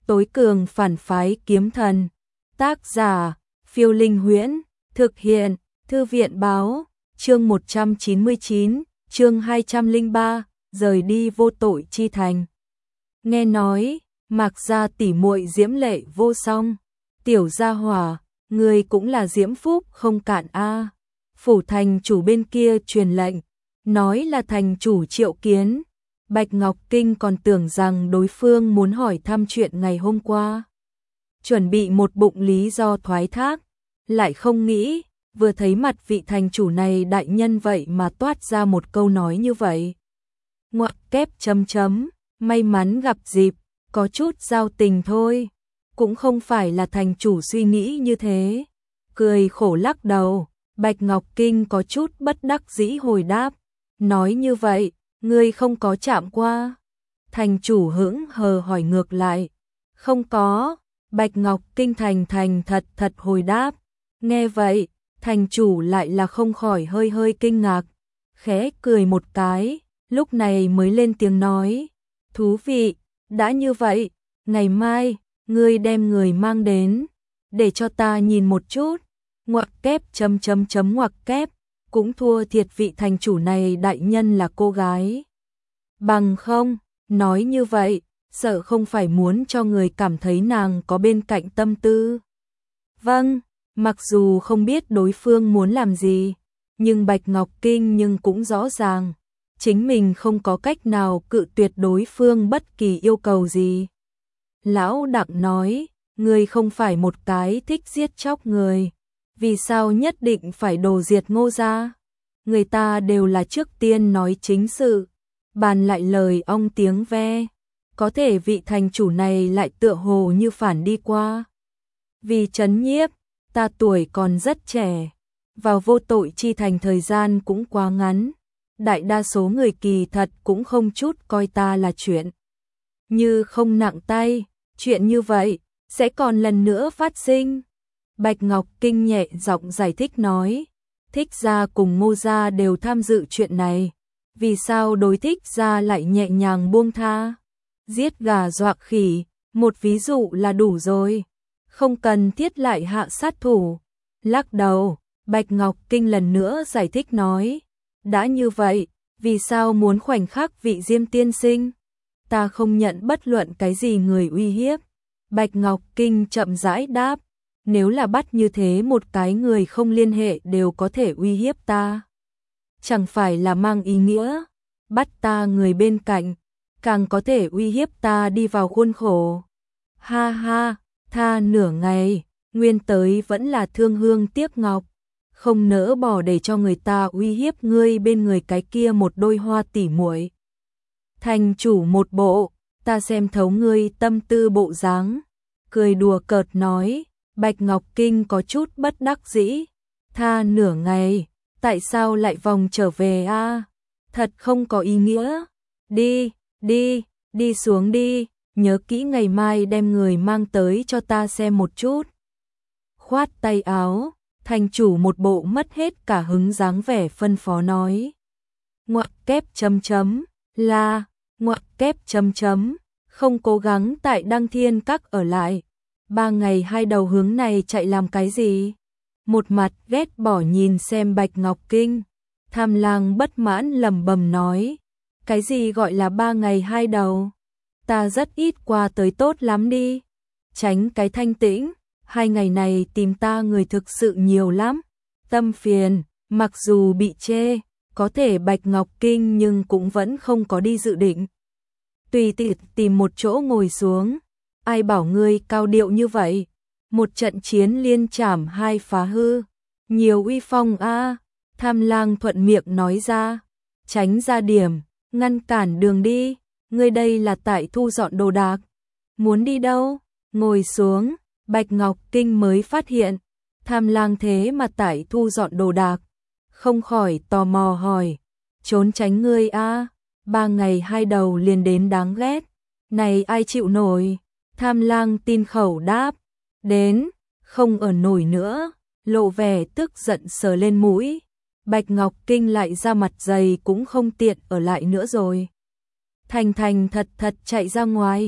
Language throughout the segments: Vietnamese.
tối cường phản phái kiếm thần. Tác giả, Phiêu Linh Huyễn, thực hiện, Thư viện báo, chương 199, chương 203, rời đi vô tội chi thành. Nghe nói, Mạc gia tỷ muội diễm lệ vô song, tiểu gia hỏa, người cũng là diễm phúc không cạn a. Phủ thành chủ bên kia truyền lệnh, nói là thành chủ triệu kiến. Bạch Ngọc Kinh còn tưởng rằng đối phương muốn hỏi thăm chuyện ngày hôm qua, chuẩn bị một bụng lý do thoái thác, lại không nghĩ, vừa thấy mặt vị thành chủ này đại nhân vậy mà toát ra một câu nói như vậy. Ngoặc kép chấm chấm, may mắn gặp dịp, có chút giao tình thôi, cũng không phải là thành chủ suy nghĩ như thế. Cười khổ lắc đầu, Bạch Ngọc Kinh có chút bất đắc dĩ hồi đáp, nói như vậy, ngươi không có chạm qua. Thành chủ hững hờ hỏi ngược lại, không có. Bạch Ngọc Kinh thành thật hồi đáp. Nghe vậy, thành chủ lại là không khỏi hơi kinh ngạc, khẽ cười một cái, lúc này mới lên tiếng nói, thú vị, đã như vậy, ngày mai, ngươi đem người mang đến, để cho ta nhìn một chút. Ngoặc kép chấm ngoặc kép, cũng thua thiệt vị thành chủ này đại nhân là cô gái. Bằng không, nói như vậy, sợ không phải muốn cho người cảm thấy nàng có bên cạnh tâm tư. Vâng, mặc dù không biết đối phương muốn làm gì, nhưng Bạch Ngọc Kinh nhưng cũng rõ ràng, chính mình không có cách nào cự tuyệt đối phương bất kỳ yêu cầu gì. Lão Đặng nói, người không phải một cái thích giết chóc người, vì sao nhất định phải đồ diệt Ngô gia? Người ta đều là trước tiên nói chính sự, bàn lại lời ong tiếng ve, có thể vị thành chủ này lại tựa hồ như phản đi qua. Vì trấn nhiếp, ta tuổi còn rất trẻ, vào vô tội chi thành thời gian cũng quá ngắn, đại đa số người kỳ thật cũng không chút coi ta là chuyện như không nặng tay, chuyện như vậy sẽ còn lần nữa phát sinh. Bạch Ngọc Kinh nhẹ giọng giải thích nói, Thích gia cùng Ngô gia đều tham dự chuyện này, vì sao đối Thích gia lại nhẹ nhàng buông tha? Giết gà dọa khỉ, một ví dụ là đủ rồi, không cần thiết lại hạ sát thủ. Lắc đầu, Bạch Ngọc Kinh lần nữa giải thích nói, đã như vậy, vì sao muốn khoảnh khắc vị Diêm tiên sinh? Ta không nhận bất luận cái gì người uy hiếp. Bạch Ngọc Kinh chậm rãi đáp, nếu là bắt như thế một cái người không liên hệ đều có thể uy hiếp ta, chẳng phải là mang ý nghĩa, bắt ta người bên cạnh, càng có thể uy hiếp ta đi vào khuôn khổ. Ha ha, tha nửa ngày, nguyên tới vẫn là thương hương tiếc ngọc, không nỡ bỏ để cho người ta uy hiếp ngươi bên người cái kia một đôi hoa tỉ muội. Thành chủ một bộ, ta xem thấu ngươi tâm tư bộ dáng, cười đùa cợt nói. Bạch Ngọc Kinh có chút bất đắc dĩ, tha nửa ngày, tại sao lại vòng trở về a? Thật không có ý nghĩa. Đi xuống đi, nhớ kỹ ngày mai đem người mang tới cho ta xem một chút. Khoát tay áo, thành chủ một bộ mất hết cả hứng dáng vẻ phân phó nói. Ngoặc kép chấm chấm, là, ngoặc kép chấm chấm, không cố gắng tại Đăng Thiên Các ở lại. 3 ngày 2 đầu hướng này chạy làm cái gì? Một mặt ghét bỏ nhìn xem Bạch Ngọc Kinh, Tham Lang bất mãn lẩm bẩm nói, cái gì gọi là 3 ngày 2 đầu? Ta rất ít qua tới tốt lắm đi. Tránh cái thanh tĩnh, 2 ngày này tìm ta người thực sự nhiều lắm. Tâm phiền, mặc dù bị chê, có thể Bạch Ngọc Kinh nhưng cũng vẫn không có đi dự định. Tùy tiện tìm một chỗ ngồi xuống. Ai bảo ngươi cao điệu như vậy? Một trận chiến liên trảm 2 phá hư, nhiều uy phong a. Tham Lang thuận miệng nói ra, tránh ra điểm, ngăn cản đường đi, ngươi đây là tại thu dọn đồ đạc. Muốn đi đâu? Ngồi xuống, Bạch Ngọc Kinh mới phát hiện, Tham Lang thế mà tại thu dọn đồ đạc, không khỏi tò mò hỏi, trốn tránh ngươi a? 3 ngày 2 đầu liền đến đáng ghét, này ai chịu nổi? Tham Lang tin khẩu đáp, đến, không ở nổi nữa, lộ vẻ tức giận sờ lên mũi. Bạch Ngọc Kinh lại ra mặt dày cũng không tiện ở lại nữa rồi. Thành thật chạy ra ngoài,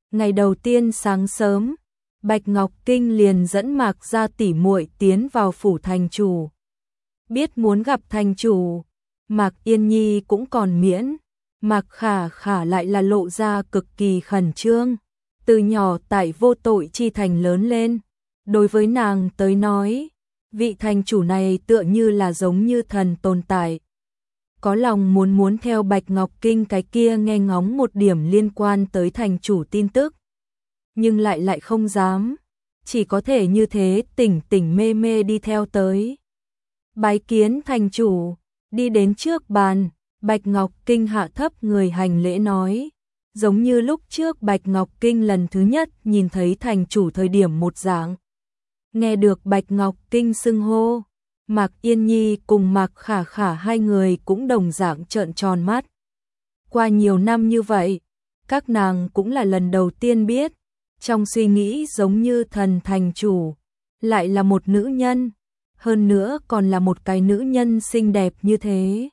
Ngày đầu tiên sáng sớm, Bạch Ngọc Kinh liền dẫn Mạc gia tỷ muội tiến vào phủ thành chủ. Biết muốn gặp thành chủ, Mạc Yên Nhi cũng còn miễn, Mạc Khả Khả lại là lộ ra cực kỳ khẩn trương. Từ nhỏ tại Vô Tội Chi Thành lớn lên, đối với nàng tới nói, vị thành chủ này tựa như là giống như thần tồn tại. Có lòng muốn theo Bạch Ngọc Kinh cái kia nghe ngóng một điểm liên quan tới thành chủ tin tức, nhưng lại không dám, chỉ có thể như thế tỉnh mê mê đi theo tới. Bái kiến thành chủ, đi đến trước bàn, Bạch Ngọc Kinh hạ thấp người hành lễ nói, giống như lúc trước Bạch Ngọc Kinh lần thứ nhất nhìn thấy thành chủ thời điểm một dạng. Nghe được Bạch Ngọc Kinh xưng hô, Mạc Yên Nhi cùng Mạc Khả Khả hai người cũng đồng dạng trợn tròn mắt. Qua nhiều năm như vậy, các nàng cũng là lần đầu tiên biết, trong suy nghĩ giống như thần thành chủ, lại là một nữ nhân, hơn nữa còn là một cái nữ nhân xinh đẹp như thế.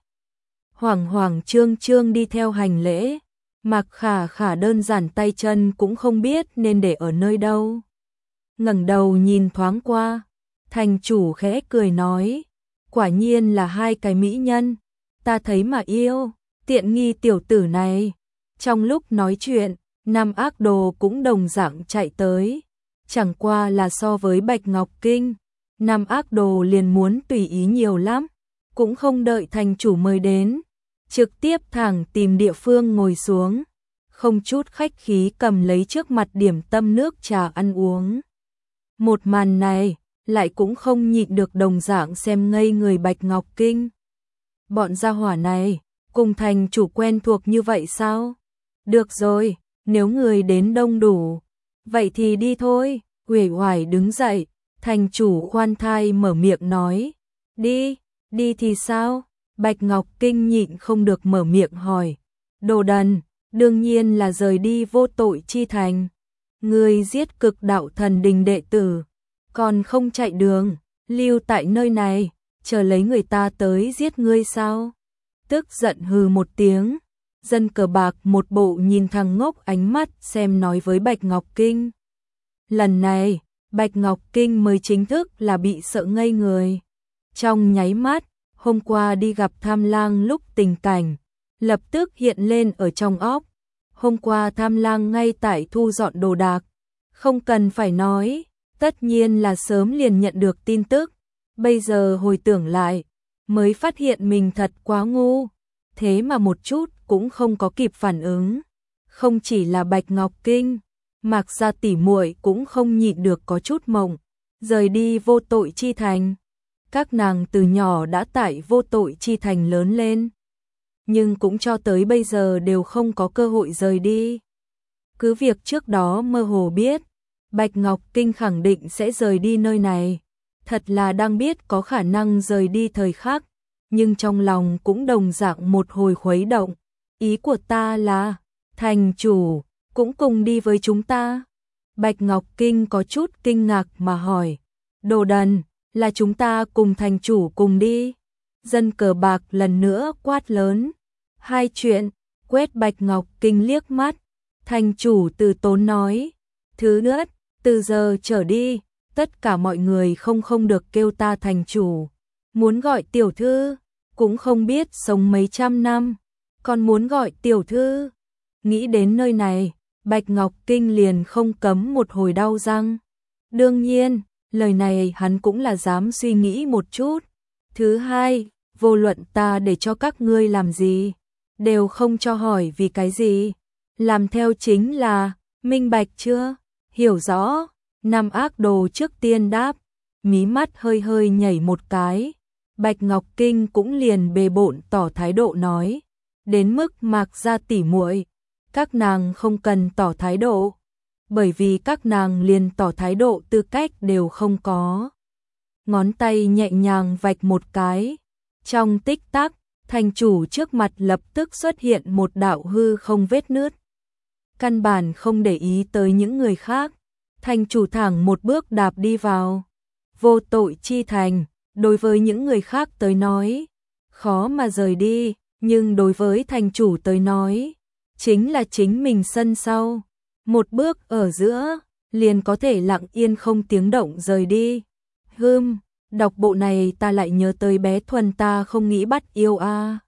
Hoảng trương đi theo hành lễ, Mạc Khả Khả đơn giản tay chân cũng không biết nên để ở nơi đâu. Ngẩng đầu nhìn thoáng qua, thành chủ khẽ cười nói, quả nhiên là hai cái mỹ nhân, ta thấy mà yêu, tiện nghi tiểu tử này. Trong lúc nói chuyện, Nam Ác Đồ cũng đồng dạng chạy tới, chẳng qua là so với Bạch Ngọc Kinh, Nam Ác Đồ liền muốn tùy ý nhiều lắm, cũng không đợi thành chủ mời đến, trực tiếp thẳng tìm địa phương ngồi xuống, không chút khách khí cầm lấy trước mặt điểm tâm nước trà ăn uống. Một màn này, lại cũng không nhịn được đồng dạng xem ngây người Bạch Ngọc Kinh. Bọn gia hỏa này, cùng thành chủ quen thuộc như vậy sao? Được rồi, nếu người đến đông đủ, vậy thì đi thôi. Uể oải đứng dậy, thành chủ khoan thai mở miệng nói, đi thì sao? Bạch Ngọc Kinh nhịn không được mở miệng hỏi, đồ đần, đương nhiên là rời đi Vô Tội Chi Thành. Người giết Cực Đạo Thần Đình đệ tử, còn không chạy đường, lưu tại nơi này, chờ lấy người ta tới giết ngươi sao? Tức giận hừ một tiếng, Dân Cờ Bạc một bộ nhìn thằng ngốc ánh mắt xem nói với Bạch Ngọc Kinh. Lần này, Bạch Ngọc Kinh mới chính thức là bị sợ ngây người. Trong nháy mắt, hôm qua đi gặp Tham Lang lúc tình cảnh, lập tức hiện lên ở trong óc. Hôm qua Tham Lang ngay tại thu dọn đồ đạc, không cần phải nói, tất nhiên là sớm liền nhận được tin tức. Bây giờ hồi tưởng lại, mới phát hiện mình thật quá ngu, thế mà một chút cũng không có kịp phản ứng. Không chỉ là Bạch Ngọc Kinh, Mạc gia tỷ muội cũng không nhịn được có chút mộng, rời đi Vô Tội Chi Thành. Các nàng từ nhỏ đã tại Vô Tội Chi Thành lớn lên, nhưng cũng cho tới bây giờ đều không có cơ hội rời đi. Cứ việc trước đó mơ hồ biết, Bạch Ngọc Kinh khẳng định sẽ rời đi nơi này, thật là đang biết có khả năng rời đi thời khắc, nhưng trong lòng cũng đồng dạng một hồi khuấy động. Ý của ta là, thành chủ cũng cùng đi với chúng ta. Bạch Ngọc Kinh có chút kinh ngạc mà hỏi, đồ đần, là chúng ta cùng thành chủ cùng đi. Dân Cờ Bạc lần nữa quát lớn, hai chuyện, quét Bạch Ngọc Kinh liếc mắt. Thành chủ từ tốn nói, thứ nhất, từ giờ trở đi, tất cả mọi người không được kêu ta thành chủ, muốn gọi tiểu thư, cũng không biết sống mấy trăm năm, còn muốn gọi tiểu thư. Nghĩ đến nơi này, Bạch Ngọc Kinh liền không cấm một hồi đau răng. Đương nhiên, lời này hắn cũng là dám suy nghĩ một chút. Thứ hai, vô luận ta để cho các ngươi làm gì, đều không cho hỏi vì cái gì. Làm theo chính là, minh bạch chưa? Hiểu rõ. Nam Ác Đồ trước tiên đáp, mí mắt hơi nhảy một cái. Bạch Ngọc Kinh cũng liền bề bộn tỏ thái độ nói, đến mức Mạc gia tỷ muội, các nàng không cần tỏ thái độ, bởi vì các nàng liền tỏ thái độ tư cách đều không có. Ngón tay nhẹ nhàng vạch một cái, trong tích tắc, thành chủ trước mặt lập tức xuất hiện một đạo hư không vết nứt. Căn bản không để ý tới những người khác, thành chủ thẳng một bước đạp đi vào. Vô Tội Chi Thành, đối với những người khác tới nói, khó mà rời đi, nhưng đối với thành chủ tới nói, chính là chính mình sân sau. một bước ở giữa, liền có thể lặng yên không tiếng động rời đi. Đọc bộ này ta lại nhớ tới bé Thuần ta không nghĩ bắt yêu a.